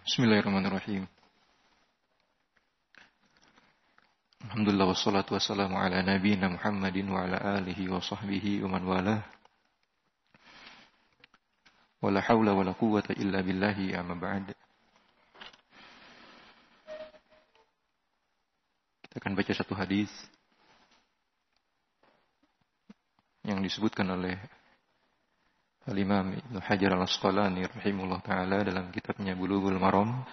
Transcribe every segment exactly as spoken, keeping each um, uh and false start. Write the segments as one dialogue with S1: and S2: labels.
S1: Bismillahirrahmanirrahim. Alhamdulillah wassalatu wassalamu ala nabiyyina Muhammadin wa ala alihi wa sahbihi wa man walah. Wala haula wala quwwata illa billahi amma ba'd. Kita akan baca satu hadis yang disebutkan oleh Al-Imam Ibnu Hajar Al-Asqalani rahimahullah ta'ala dalam kitabnya Bulughul Maram.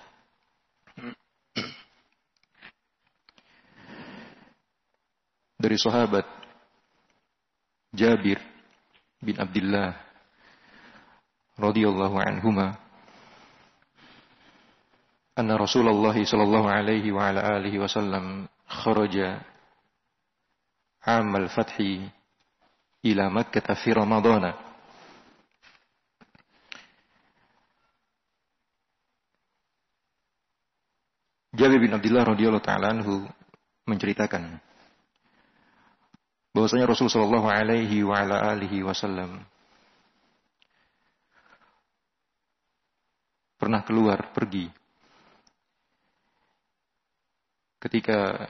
S1: Dari sahabat Jabir bin Abdullah radhiyallahu anhuma anna Rasulullah sallallahu alaihi wa ala alihi wasallam kharaja amal fathi ila Makkah fi Ramadhan. Jabir bin Abdullah radhiyallahu ta'ala anhu menceritakan bahwasanya Rasul sallallahu alaihi wa ala alihi wasallam pernah keluar pergi ketika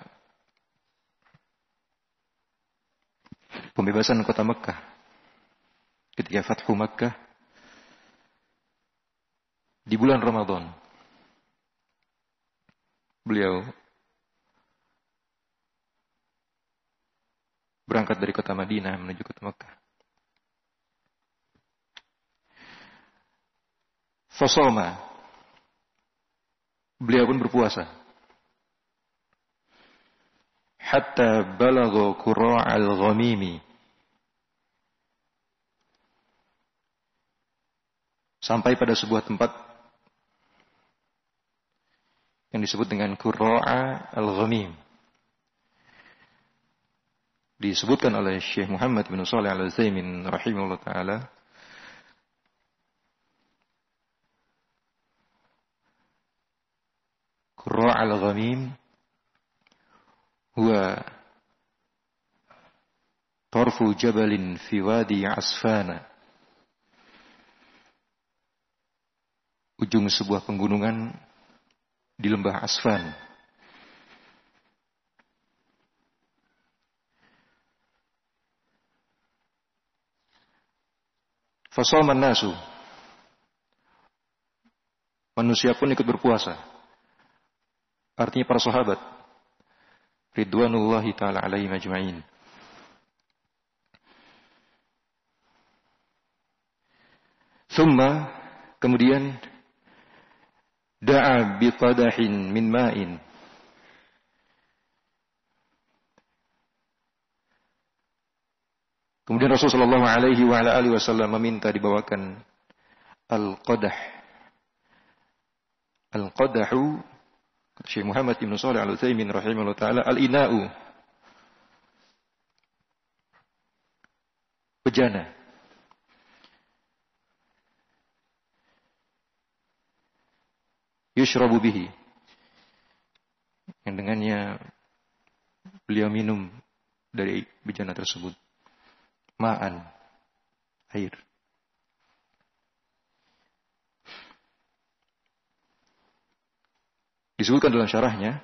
S1: pembebasan kota Mekkah, ketika Fathu Makkah di bulan Ramadan. Beliau berangkat dari kota Madinah menuju kota Makkah. Fasoma, beliau pun berpuasa. Hatta balagha qura'al ghamimi, sampai pada sebuah tempat yang disebut dengan Qura'a al-Ghamim. Disebutkan oleh Syekh Muhammad bin Shalih Al-Utsaimin rahimahullah ta'ala Qura'a al-Ghamim huwa tarfu jabalin fi wadi Asfana, ujung sebuah penggunungan di lembah Asfan. Fasaman nasu, manusia pun ikut berpuasa. Artinya para sahabat ridwanullahi ta'ala alaihim ajma'in. Thumma, kemudian da'a biqadahin min ma'in, kemudian Rasulullah sallallahu alaihi wa ala alihi wasallam meminta dibawakan al-qadah. Al-qadahu, kata Syekh Muhammad bin Shalih Al-Utsaimin rahimahullah ta'ala, al-ina'u, bejana. Yushrabu bihi, yang dengannya beliau minum dari bejana tersebut. Ma'an, air. Disebutkan dalam syarahnya,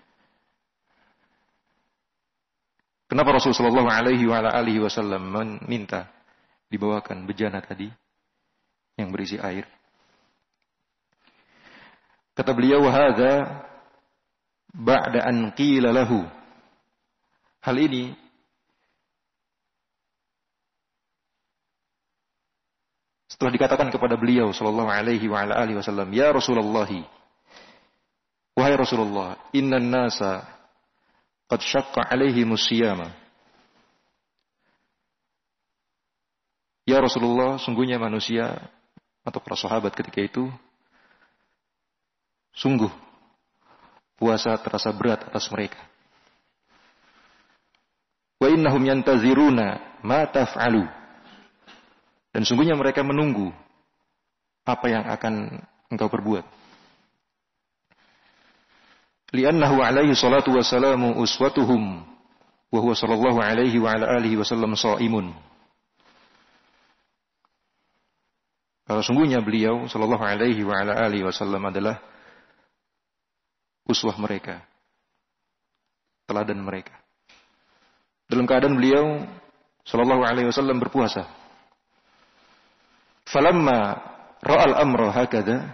S1: kenapa Rasulullah sallallahu alaihi wa ala alihi wasallam meminta dibawakan bejana tadi yang berisi air. Kata beliau, wahada ba'da an qila lahu. Hal ini setelah dikatakan kepada beliau sallallahu alaihi wa ala alihi wasallam, ya Rasulullah, wahai Rasulullah, innan nasa qad syaqqa alaihimus siyama. Ya Rasulullah, sungguhnya manusia atau para sahabat ketika itu sungguh puasa terasa berat atas mereka. Wa innahum yantaziruna ma taf'alu. Dan sungguhnya mereka menunggu apa yang akan engkau perbuat. Li'annahu alaihi salatu wassalamu uswatuhum wa huwa sallallahu alaihi wa ala alihi wasallam shaimun. Kalau sungguhnya beliau sallallahu alaihi wa ala alihi wasallam adalah uswah mereka, teladan mereka. Dalam keadaan beliau sallallahu alaihi wasallam berpuasa. Falamma ra'al amra hakadha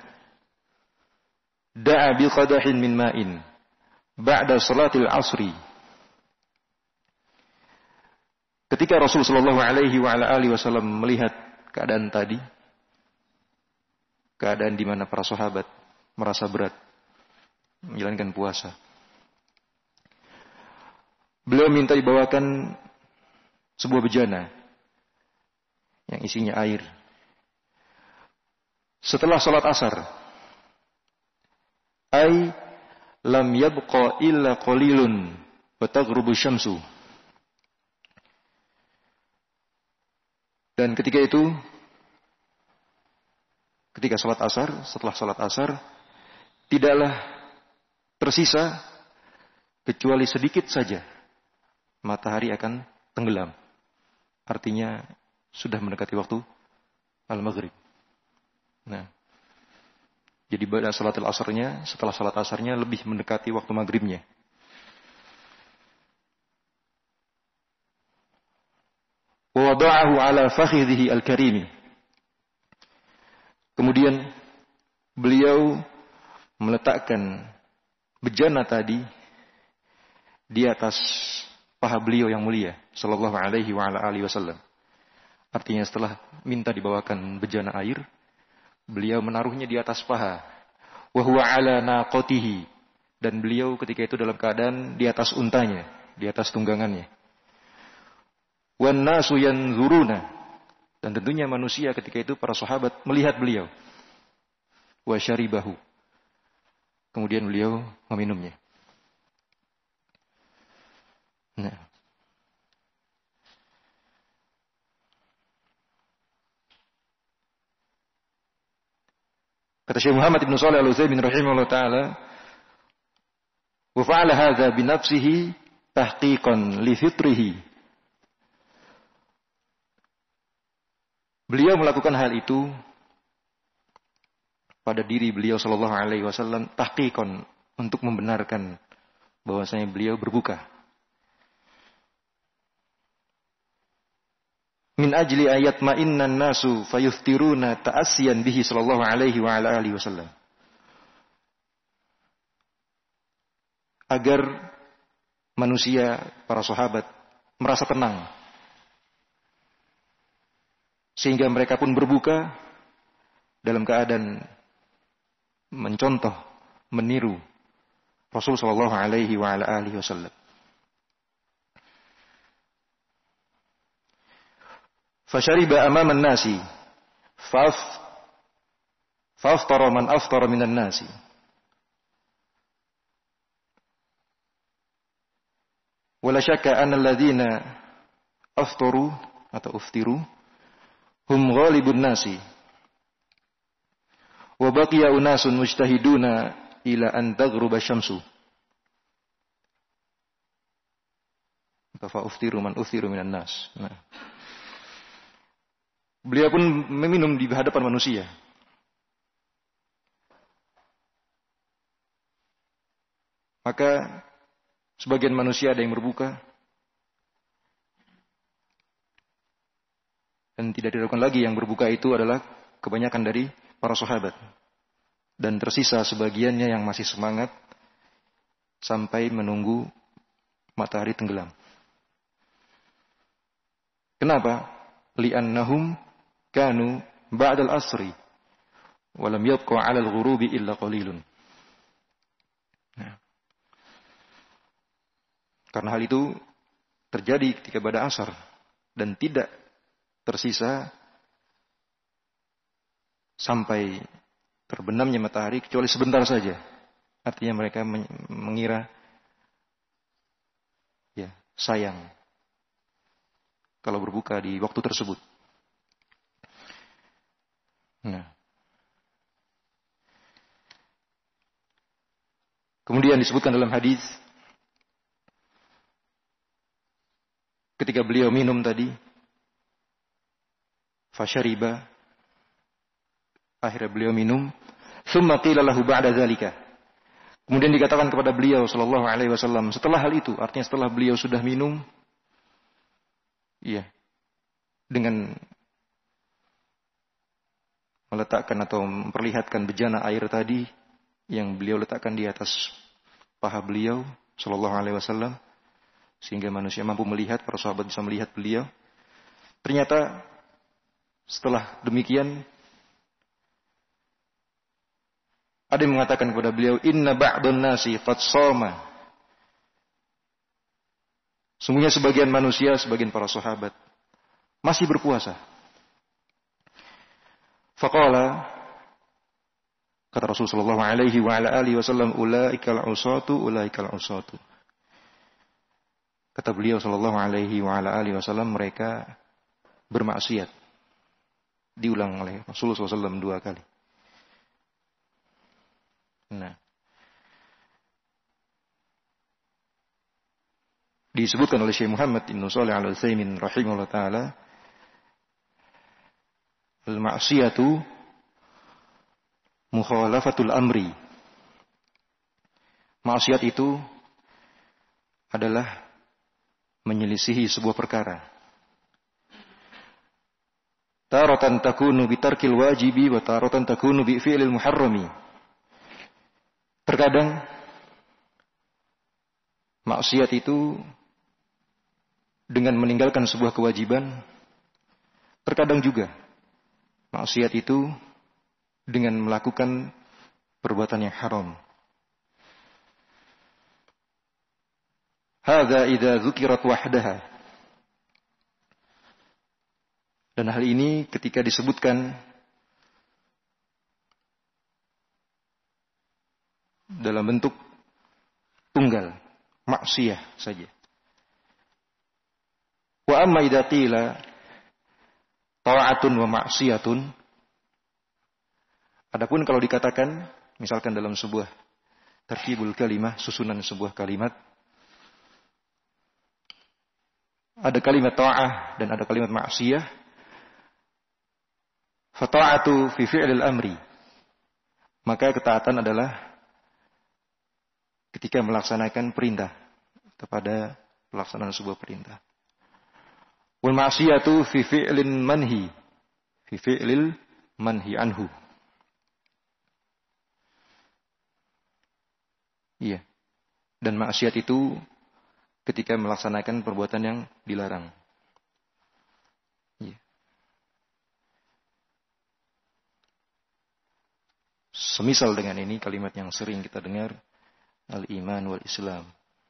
S1: da'a bi qadahin min ma'in ba'da salatil asri. Ketika Rasul sallallahu alaihi wa ala alihi wasallam melihat keadaan tadi, keadaan di mana para sahabat merasa berat menjalankan puasa, beliau minta dibawakan sebuah bejana yang isinya air. Setelah salat asar, ay lam yabqa illa qalilun wa taghrubu syamsu. Dan ketika itu, ketika salat asar, setelah salat asar, tidaklah tersisa kecuali sedikit saja matahari akan tenggelam. Artinya sudah mendekati waktu al-maghrib. Nah, jadi pada salat al-asarnya, setelah salat asarnya lebih mendekati waktu maghribnya. Wa wada'ahu ala fakhidhihi al-karim. Kemudian beliau meletakkan bejana tadi di atas paha beliau yang mulia sallallahu alaihi wa ala alihi wasallam. Artinya setelah minta dibawakan bejana air, beliau menaruhnya di atas paha. Wa huwa ala naqatihi, dan beliau ketika itu dalam keadaan di atas untanya, di atas tunggangannya. Wan nasu yanzuruna, dan tentunya manusia ketika itu para sahabat melihat beliau. Wa syaribahu, kemudian beliau meminumnya. Nah, kata Syekh Muhammad Ibn Shalih Al-Utsaimin rahimahullah taala, wa fa'ala hadza bi nafsihi tahqiqan li fitrihi. Beliau melakukan hal itu pada diri beliau sallallahu alaihi wasallam tahqiqan, untuk membenarkan bahwasanya beliau berbuka. Min ajli ayat ma'innan nasu fayuftiruna ta'asiyan bihi sallallahu alaihi wa ala alihi wasallam. Agar manusia, para sahabat merasa tenang, sehingga mereka pun berbuka dalam keadaan mencontoh, meniru Rasul sallallahu alaihi wa ala alihi wasallam. Fashariba amama an-nasi faf faftara man aftara minan nasi. Wala syakka anna alladhina aftaru atau uftiru hum ghalibun nasi. Wa baqiya unasun mujtahiduna ila an taghruba syamsu. Fa uftiru man uftiru minan nas. Nah, beliau pun meminum di hadapan manusia. Maka sebagian manusia ada yang berbuka dan tidak dilakukan lagi. Yang berbuka itu adalah kebanyakan dari para sahabat, dan tersisa sebagiannya yang masih semangat sampai menunggu matahari tenggelam. Kenapa? Li'annahum kanu ba'dal asri wa lam yabqa 'ala al-ghurubi illa qalilun. Nah, karena hal itu terjadi ketika pada asar dan tidak tersisa sampai terbenamnya matahari kecuali sebentar saja. Artinya mereka mengira ya sayang kalau berbuka di waktu tersebut. Nah, kemudian disebutkan dalam hadis ketika beliau minum tadi, fasyariba, akhirnya beliau minum, tsumma qila lahu ba'da dzalika. Kemudian dikatakan kepada beliau sallallahu alaihi wasallam setelah hal itu, artinya setelah beliau sudah minum, iya, dengan meletakkan atau memperlihatkan bejana air tadi yang beliau letakkan di atas paha beliau sallallahu alaihi wasallam sehingga manusia mampu melihat, para sahabat bisa melihat beliau. Ternyata setelah demikian ada yang mengatakan kepada beliau, inna ba'dun nasi qad shoma. Sungguhnya sebagian manusia, sebagian para sahabat masih berpuasa. Faqala, kata Rasulullah sallallahu alaihi wa ala alihi wasallam, ulaikal usatu, ulaikal usatu. Kata beliau sallallahu alaihi wa ala alihi wasallam, mereka bermaksiat. Diulang oleh Rasulullah sallallahu alaihi wasallam dua kali. Nah, disebutkan oleh Syekh Muhammad Ibn Shalih Al-Utsaimin rahimahullah taala, al-ma'siyatu mukhalafatul amri. Maksiat itu adalah menyelisihi sebuah perkara. Taratan takunu bi tarkil wajibi wa taratan takunu bi fi'lil muharrami. Terkadang maksiat itu dengan meninggalkan sebuah kewajiban. Terkadang juga maksiat itu dengan melakukan perbuatan yang haram. Hadza idza dzukirat wahdaha. Dan hal ini ketika disebutkan dalam bentuk tunggal, maksiyah saja. Wa amma idza qila ta'atun wa ma'siyatun. Adapun kalau dikatakan misalkan dalam sebuah tarkibul kalimah, susunan sebuah kalimat, ada kalimat ta'ah dan ada kalimat ma'siyah. Fa ta'atu fi fi'lil amri. Maka ketaatan adalah ketika melaksanakan perintah, kepada pelaksanaan sebuah perintah. Wal ma'siyatu fi fi'lin manhi, fi fi'lil manhi anhu. Iya. Dan maksiat itu ketika melaksanakan perbuatan yang dilarang. Iya. Semisal dengan ini kalimat yang sering kita dengar, al-iman wal Islam.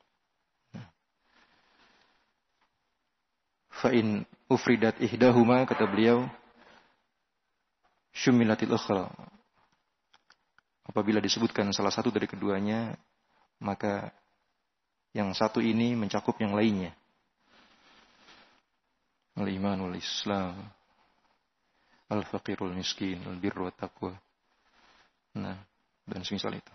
S1: Fa in ufridat ihdahuma, kata beliau, syumilatil ukhra. Apabila disebutkan salah satu dari keduanya, maka yang satu ini mencakup yang lainnya. Al-iman wal Islam, al-faqirul miskin, al-birru wat taqwa. Nah, dan semisal itu.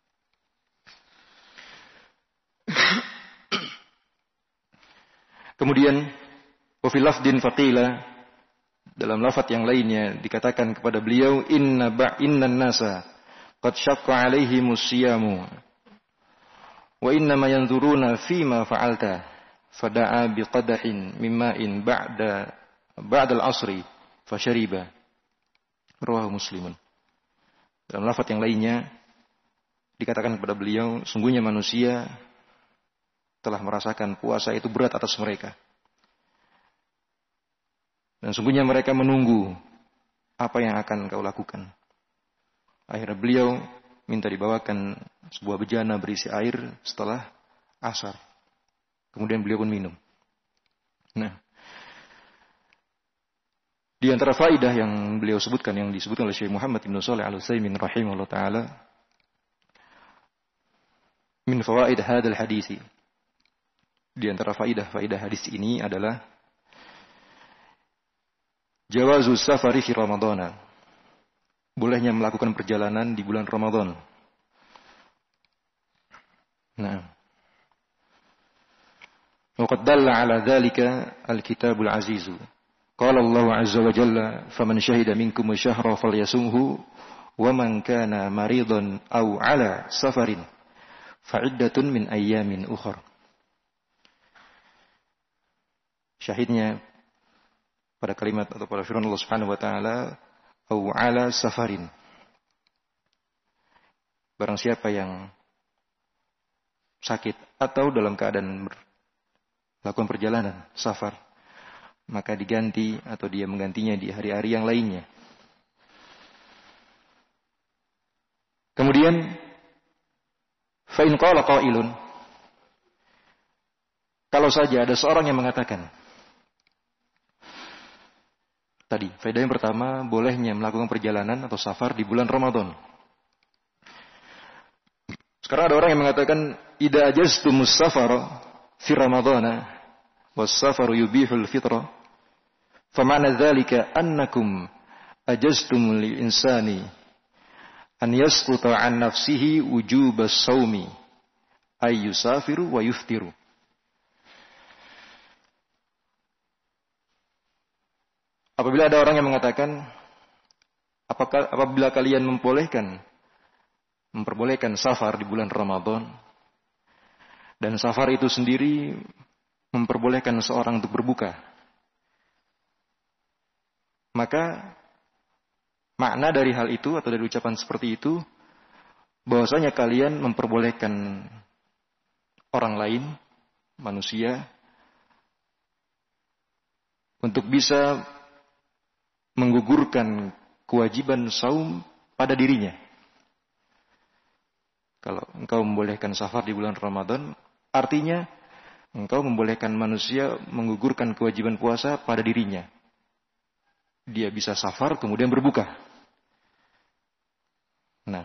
S1: Kemudian wa fil lafdin faqila, dalam lafaz yang lainnya dikatakan kepada beliau, inna ba innan nasa qad syaqqa alaihimus siyamu wa inna ma yanzuruna fima fa'alta fada'a biqadahin mimma'in ba'da ba'da al-'asri fashariba. Rawahu Muslimun. Dalam lafaz yang lainnya dikatakan kepada beliau, sungguhnya manusia telah merasakan puasa itu berat atas mereka. Dan sungguhnya mereka menunggu apa yang akan kau lakukan. Akhirnya beliau minta dibawakan sebuah bejana berisi air setelah asar. Kemudian beliau pun minum. Nah, di antara faidah yang beliau sebutkan, yang disebutkan oleh Syekh Muhammad Ibn Shalih Al-Utsaimin rahimahullah ta'ala, min fawaid hadal hadisi, di antara faidah-faidah hadis ini adalah jawazu safari fi Ramadhan, bolehnya melakukan perjalanan di bulan Ramadan. Nah, wa qad dalla ala dzalika al-kitabul aziz. Qala Allah azza wa jalla, faman syahida minkum ash-shahra falyasumhu wa man kana maridan aw ala safarin fa'iddatun min ayyamin ukhar. Syahidnya pada kalimat atau pada firman Allah Subhanahu wa taala, "Au 'ala safarin." Barang siapa yang sakit atau dalam keadaan melakukan perjalanan safar, maka diganti atau dia menggantinya di hari-hari yang lainnya. Kemudian fa in qala qailun, kalau saja ada seorang yang mengatakan, tadi faedah yang pertama, bolehnya melakukan perjalanan atau safar di bulan Ramadan. Sekarang ada orang yang mengatakan, idza ajaztumus safara fi ramadhana was safaru yubihul fitra, fa ma'na dzalika annakum ajaztum lil insani an yasquta an nafsihi wujubas shaumi ay yusafiru wa yuftiru. Apabila ada orang yang mengatakan, apakah apabila kalian membolehkan memperbolehkan safar di bulan Ramadan, dan safar itu sendiri memperbolehkan seorang untuk berbuka, maka makna dari hal itu atau dari ucapan seperti itu, bahwasanya kalian memperbolehkan orang lain, manusia, untuk bisa menggugurkan kewajiban saum pada dirinya. Kalau engkau membolehkan safar di bulan Ramadan, artinya engkau membolehkan manusia menggugurkan kewajiban puasa pada dirinya. Dia bisa safar kemudian berbuka. Nah,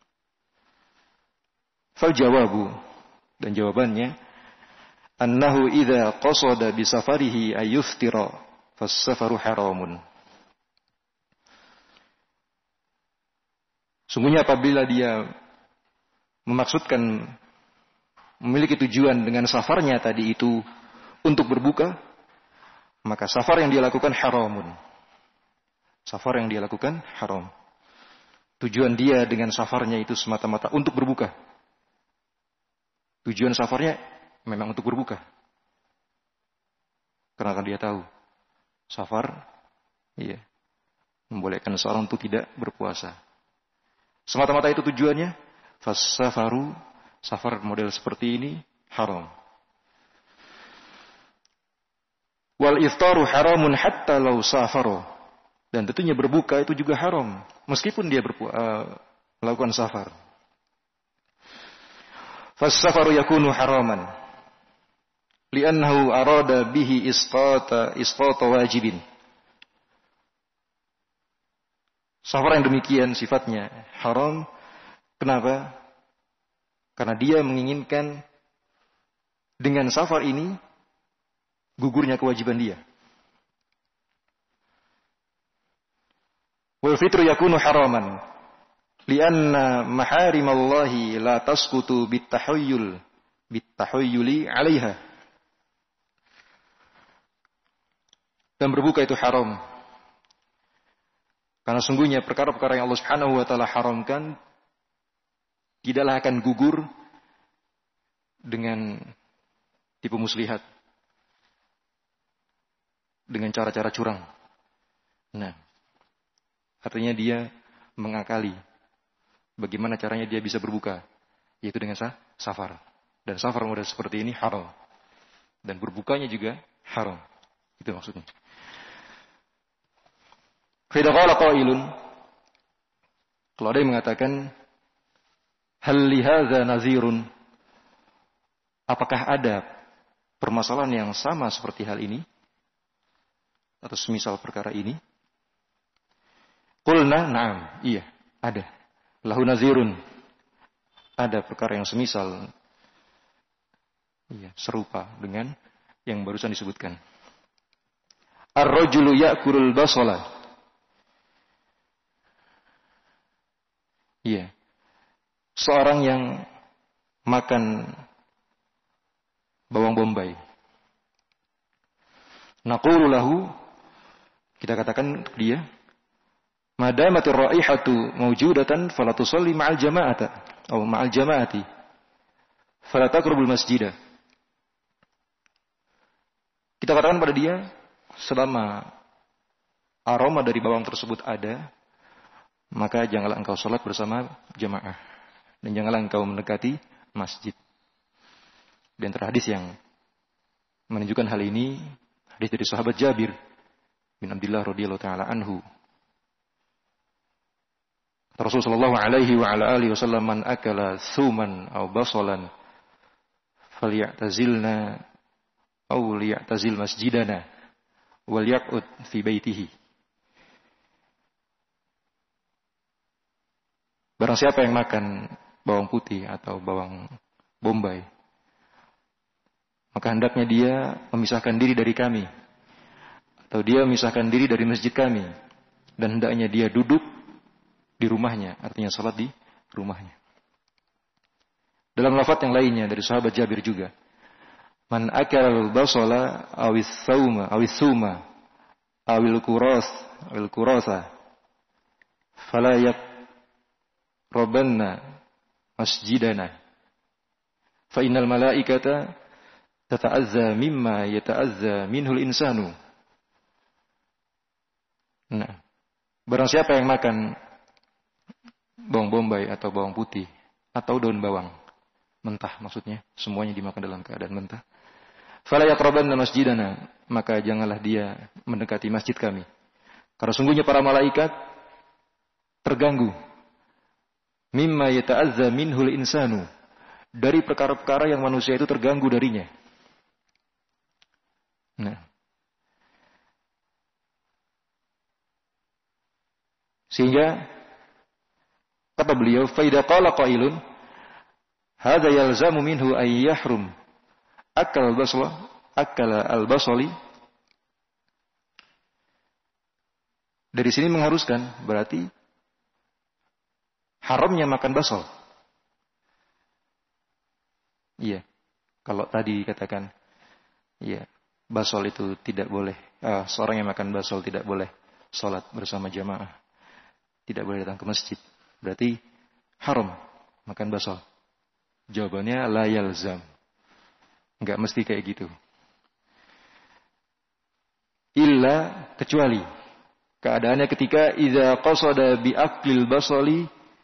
S1: fal jawabu, dan jawabannya, annahu idza qasada bi safarihi ayyuftira fas-safaru haramun. Sungguhnya apabila dia memaksudkan memiliki tujuan dengan safarnya tadi itu untuk berbuka, maka safar yang dia lakukan haramun. Safar yang dia lakukan haram. Tujuan dia dengan safarnya itu semata-mata untuk berbuka. Tujuan safarnya memang untuk berbuka. Karena kan dia tahu safar, iya, membolehkan seorang untuk tidak berpuasa. Semata-mata itu tujuannya. Fas-safaru, safar model seperti ini haram. Wal iftaru haramun hatta law safaro. Dan tentunya berbuka itu juga haram meskipun dia berpu- uh, melakukan safar. Fas-safaru yakunu haraman li'annahu arada bihi isqata isqata wajibin. Safar yang demikian sifatnya haram. Kenapa? Karena dia menginginkan dengan safar ini gugurnya kewajiban dia. Wal fitru yakunu haraman lianna maharimallahi la tasqutu bitahayyul bitahayyuli 'alaiha. Dan berbuka itu haram karena sungguhnya perkara-perkara yang Allah Subhanahu wa taala haramkan tidaklah akan gugur dengan tipu muslihat, dengan cara-cara curang. Nah, artinya dia mengakali bagaimana caranya dia bisa berbuka, yaitu dengan sah, safar. Dan safar model seperti ini haram. Dan berbukanya juga haram. Itu maksudnya. Fa idza qala qailun, kalau ada yang mengatakan, hal li hadza nazirun, apakah ada permasalahan yang sama seperti hal ini atau semisal perkara ini? Qulna na'am, iya, ada. Lahu nazirun, ada perkara yang semisal, iya, serupa dengan yang barusan disebutkan. Ar-rajulu ya'kulul basala. Iya. Seorang yang makan bawang bombay. Naqulu lahu, kita katakan untuk dia, madamatir raihatu mawjudatan fala tusalli ma'al jama'ata atau ma'al jama'ati. fala taqrabul masjidah. Kita katakan pada dia, selama aroma dari bawang tersebut ada, maka janganlah engkau sholat bersama jamaah. Dan janganlah engkau mendekati masjid. Dan terhadis yang menunjukkan hal ini, hadis dari sahabat Jabir bin Abdullah radhiyallahu taala anhu. Rasulullah sallallahu alaihi wa ala alihi wasallam, man akala thuman aw basalan falyatazilna aw liyatazil masjidana wal yaqud fi baitihi. Barang siapa yang makan bawang putih atau bawang bombay, maka hendaknya dia memisahkan diri dari kami, atau dia memisahkan diri dari masjid kami, dan hendaknya dia duduk di rumahnya, artinya salat di rumahnya. Dalam lafaz yang lainnya dari sahabat Jabir juga, man akala al-basala awis sauma awis suma awil kuras awil kurasa fala yaqrabanna masjidana fa innal malaikata tata'azza mimma yata'azza minhul insanu. Nah, barang siapa yang makan bawang bombay atau bawang putih atau daun bawang mentah, maksudnya semuanya dimakan dalam keadaan mentah, fala yaqrabanna masjidana, maka janganlah dia mendekati masjid kami, karena sungguhnya para malaikat terganggu mimma yata'azza minhul insanu, dari perkara-perkara yang manusia itu terganggu darinya. Nah, sehingga kata beliau, fa idza qala qailun hadza yalzamu minhu ay yahrum akal al-basla akala al-basali. Dari sini mengharuskan, berarti haramnya makan basal. Iya. Kalau tadi katakan, iya, basal itu tidak boleh, uh, seorang yang makan basal tidak boleh salat bersama jamaah, tidak boleh datang ke masjid. Berarti haram makan basal. Jawabannya la yalzam. Enggak mesti kayak gitu. Illa, kecuali keadaannya ketika idza qasada bi aklil basali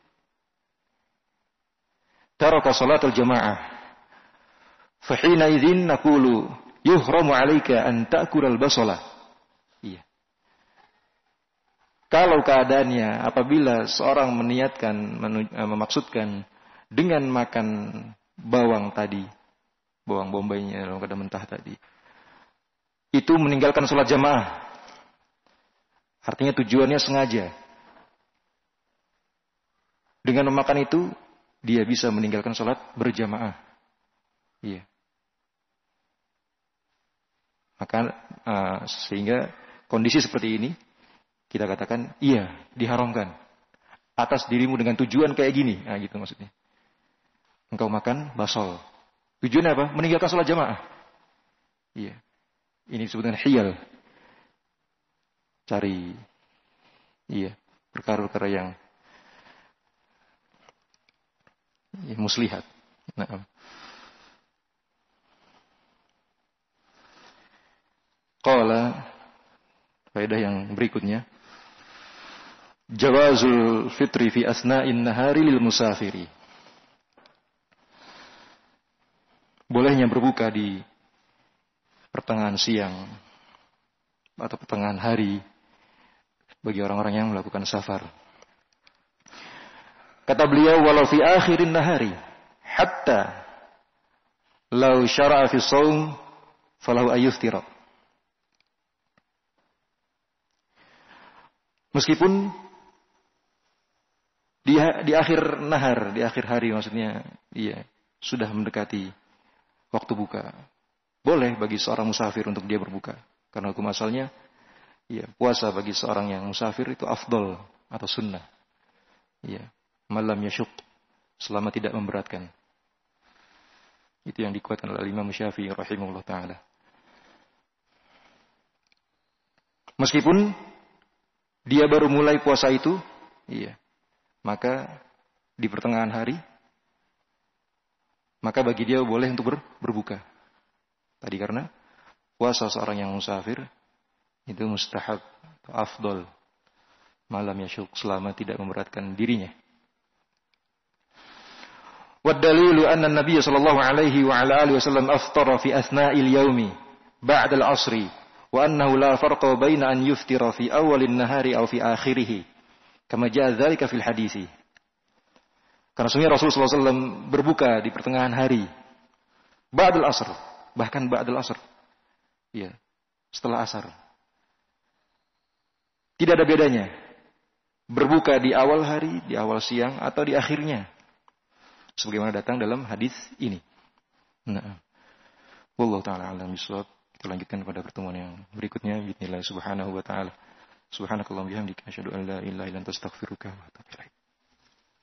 S1: taraka salatul jamaah. Fa hina idzin naqulu yuhramu 'alaika an ta'kulal basala. Iya. Kalau keadaannya apabila seorang meniatkan, memaksudkan dengan makan bawang tadi, bawang bombaynya dalam keadaan mentah tadi, itu meninggalkan sholat jamaah. Artinya tujuannya sengaja. Dengan memakan itu, dia bisa meninggalkan sholat berjamaah. Iya. Maka uh, sehingga kondisi seperti ini, kita katakan, iya, diharamkan. Atas dirimu dengan tujuan kayak gini. Nah, gitu maksudnya. Engkau makan basal. Tujuannya apa? Meninggalkan sholat jamaah. Iya. Ini disebut dengan hiyal. Cari, iya, perkara-perkara yang ya, muslihat. Nah. Qala, faedah yang berikutnya, jawazul fitri fi asna'in nahari lil musafiri. Bolehnya berbuka di pertengahan siang atau pertengahan hari bagi orang-orang yang melakukan safar. Kata beliau, walau fi akhirin nahari hatta law syara'a fi shaum falahu ayyuftira. Meskipun di, di akhir nahar, di akhir hari maksudnya, iya, sudah mendekati waktu buka, boleh bagi seorang musafir untuk dia berbuka. Karena hukum asalnya, iya, puasa bagi seorang yang musafir itu afdol atau sunnah. Iya, malam yasyuk, selama tidak memberatkan. Itu yang dikuatkan oleh Imam Syafi'i rahimahullah ta'ala. Meskipun dia baru mulai puasa itu, iya, maka di pertengahan hari, maka bagi dia boleh untuk ber, berbuka. Tadi karena puasa seorang yang musafir itu mustahab, afdol, malam yasyuk, selama tidak memberatkan dirinya. Wad-dalilu anna an-nabiy sallallahu alaihi wa ala alihi wasallam aftara fi athna'il yaumi ba'da al-'asri wa annahu la farqa baina an yuftira fi awwalin nahari aw fi akhirih kama jaa dzalika fil hadits. Karena sungguh Rasulullah sallallahu alaihi wasallam berbuka di pertengahan hari ba'dal asr, bahkan ba'dal asr. Ya, setelah asar. Tidak ada bedanya berbuka di awal hari, di awal siang atau di akhirnya. Sebagaimana datang dalam hadis ini. Nah, wallahu taala alam bisawab. Kita lanjutkan pada pertemuan yang berikutnya. Bismillah subhanahu wa taala. Subhanakallahumma bihamdika asyhadu an la ilaha illa anta astaghfiruka wa atubu ilaik.